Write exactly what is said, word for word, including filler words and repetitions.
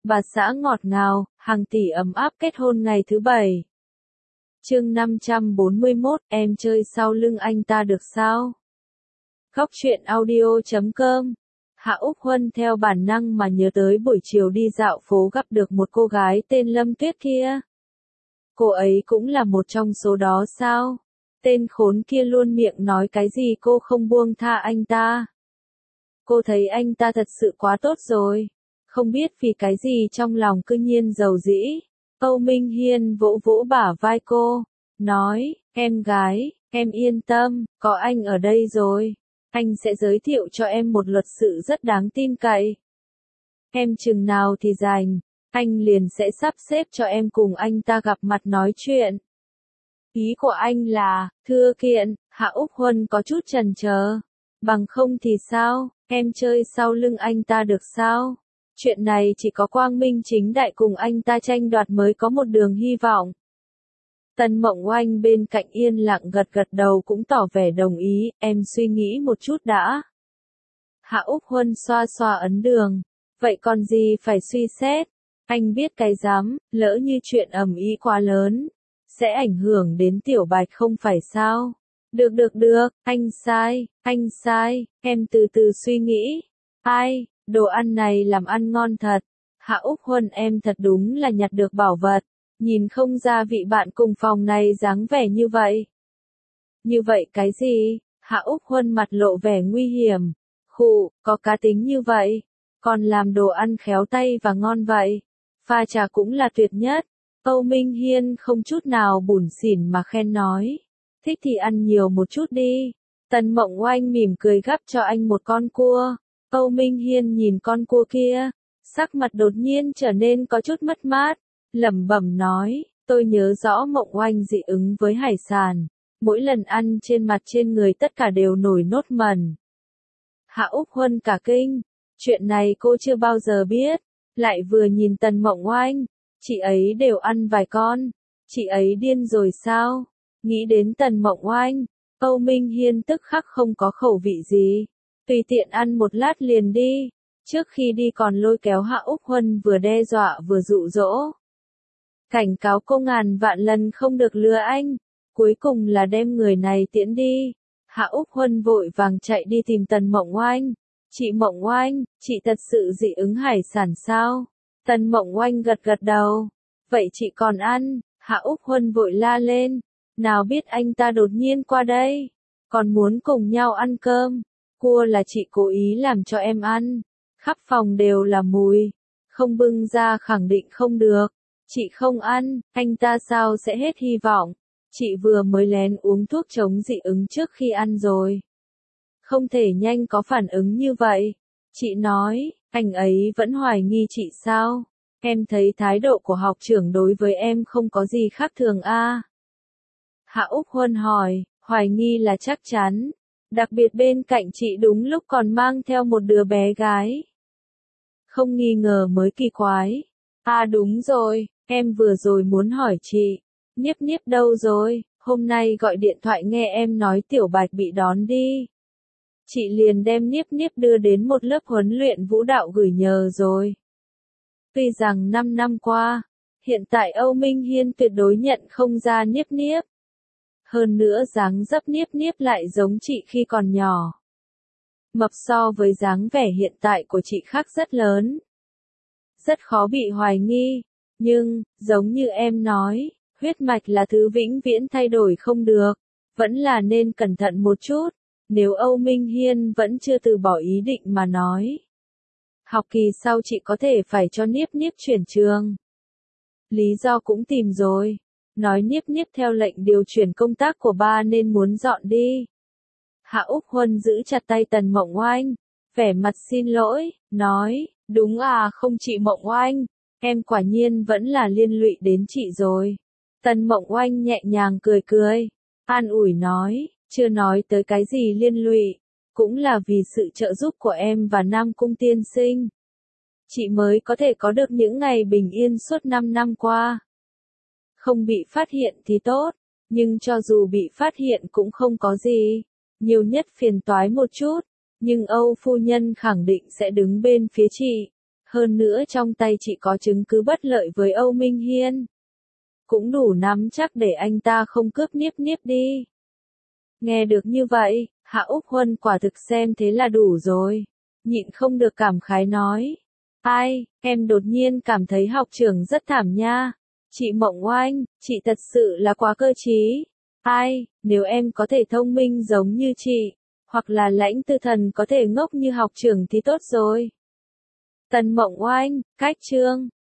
Bà xã ngọt ngào, hàng tỷ ấm áp kết hôn ngày thứ bảy. Chương năm trăm bốn mươi mốt, em chơi sau lưng anh ta được sao? Góc truyện audio chấm com. Hạ Úc Huân theo bản năng mà nhớ tới buổi chiều đi dạo phố gặp được một cô gái tên Lâm Tuyết kia. Cô ấy cũng là một trong số đó sao? Tên khốn kia luôn miệng nói cái gì cô không buông tha anh ta. Cô thấy anh ta thật sự quá tốt rồi. Không biết vì cái gì trong lòng cứ nhiên dầu dĩ. Âu Minh Hiên vỗ vỗ bả vai cô, nói, em gái, em yên tâm, có anh ở đây rồi. Anh sẽ giới thiệu cho em một luật sư rất đáng tin cậy. Em chừng nào thì rảnh, anh liền sẽ sắp xếp cho em cùng anh ta gặp mặt nói chuyện. Ý của anh là, thưa kiện, Hạ Úc Huân có chút chần chờ. Bằng không thì sao, em chơi sau lưng anh ta được sao? Chuyện này chỉ có quang minh chính đại cùng anh ta tranh đoạt mới có một đường hy vọng. Tần Mộng Oanh bên cạnh yên lặng gật gật đầu cũng tỏ vẻ đồng ý, em suy nghĩ một chút đã. Hạ Úc Huân xoa xoa ấn đường, vậy còn gì phải suy xét, anh biết cái dám, lỡ như chuyện ầm ĩ quá lớn, sẽ ảnh hưởng đến Tiểu Bạch không phải sao? Được được được, anh sai, anh sai, em từ từ suy nghĩ. Ai, đồ ăn này làm ăn ngon thật. Hạ Úc Huân em thật đúng là nhặt được bảo vật. Nhìn không ra vị bạn cùng phòng này dáng vẻ như vậy. Như vậy cái gì? Hạ Úc Huân mặt lộ vẻ nguy hiểm. Khụ, có cá tính như vậy. Còn làm đồ ăn khéo tay và ngon vậy. Pha trà cũng là tuyệt nhất. Âu Minh Hiên không chút nào bủn xỉn mà khen nói. Thích thì ăn nhiều một chút đi. Tần Mộng Oanh mỉm cười gắp cho anh một con cua. Âu Minh Hiên nhìn con cua kia. Sắc mặt đột nhiên trở nên có chút mất mát. Lẩm bẩm nói, tôi nhớ rõ Mộng Oanh dị ứng với hải sản. Mỗi lần ăn trên mặt trên người tất cả đều nổi nốt mẩn. Hạ Úc Huân cả kinh. Chuyện này cô chưa bao giờ biết. Lại vừa nhìn Tần Mộng Oanh. Chị ấy đều ăn vài con. Chị ấy điên rồi sao? Nghĩ đến Tần Mộng Oanh. Âu Minh Hiên tức khắc không có khẩu vị gì. Tùy tiện ăn một lát liền đi. Trước khi đi còn lôi kéo Hạ Úc Huân vừa đe dọa vừa dụ dỗ. Cảnh cáo cô ngàn vạn lần không được lừa anh. Cuối cùng là đem người này tiễn đi. Hạ Úc Huân vội vàng chạy đi tìm Tần Mộng Oanh. Chị Mộng Oanh, chị thật sự dị ứng hải sản sao? Tần Mộng Oanh gật gật đầu. Vậy chị còn ăn? Hạ Úc Huân vội la lên. Nào biết anh ta đột nhiên qua đây. Còn muốn cùng nhau ăn cơm. Cua là chị cố ý làm cho em ăn. Khắp phòng đều là mùi. Không bưng ra khẳng định không được. Chị không ăn, anh ta sao sẽ hết hy vọng. Chị vừa mới lén uống thuốc chống dị ứng trước khi ăn rồi. Không thể nhanh có phản ứng như vậy. Chị nói, anh ấy vẫn hoài nghi chị sao? Em thấy thái độ của học trưởng đối với em không có gì khác thường a. À? Hạ Úc Huân hỏi, hoài nghi là chắc chắn. Đặc biệt bên cạnh chị đúng lúc còn mang theo một đứa bé gái. Không nghi ngờ mới kỳ quái. À đúng rồi, em vừa rồi muốn hỏi chị. Niếp Niếp đâu rồi? Hôm nay gọi điện thoại nghe em nói Tiểu Bạch bị đón đi. Chị liền đem Niếp Niếp đưa đến một lớp huấn luyện vũ đạo gửi nhờ rồi. Tuy rằng năm năm qua, hiện tại Âu Minh Hiên tuyệt đối nhận không ra Niếp Niếp. Hơn nữa dáng dấp Niếp Niếp lại giống chị khi còn nhỏ. Mập so với dáng vẻ hiện tại của chị khác rất lớn. Rất khó bị hoài nghi. Nhưng, giống như em nói, huyết mạch là thứ vĩnh viễn thay đổi không được. Vẫn là nên cẩn thận một chút. Nếu Âu Minh Hiên vẫn chưa từ bỏ ý định mà nói. Học kỳ sau chị có thể phải cho Niếp Niếp chuyển trường. Lý do cũng tìm rồi. Nói Niếp Niếp theo lệnh điều chuyển công tác của ba nên muốn dọn đi. Hạ Úc Huân giữ chặt tay Tần Mộng Oanh. Vẻ mặt xin lỗi, nói, đúng à không chị Mộng Oanh. Em quả nhiên vẫn là liên lụy đến chị rồi. Tần Mộng Oanh nhẹ nhàng cười cười. An ủi nói, chưa nói tới cái gì liên lụy. Cũng là vì sự trợ giúp của em và Nam Cung tiên sinh. Chị mới có thể có được những ngày bình yên suốt năm năm qua. Không bị phát hiện thì tốt. Nhưng cho dù bị phát hiện cũng không có gì. Nhiều nhất phiền toái một chút. Nhưng Âu phu nhân khẳng định sẽ đứng bên phía chị. hơn nữa trong tay chị có chứng cứ bất lợi với Âu Minh Hiên. Cũng đủ nắm chắc để anh ta không cướp Niếp Niếp đi. Nghe được như vậy, Hạ Úc Huân quả thực xem thế là đủ rồi. Nhịn không được cảm khái nói. Ai, em đột nhiên cảm thấy học trưởng rất thảm nha. Chị Mộng Oanh, chị thật sự là quá cơ trí. Ai, nếu em có thể thông minh giống như chị, hoặc là Lãnh Tư Thần có thể ngốc như học trưởng thì tốt rồi. Tần Mộng Oanh, cách chương.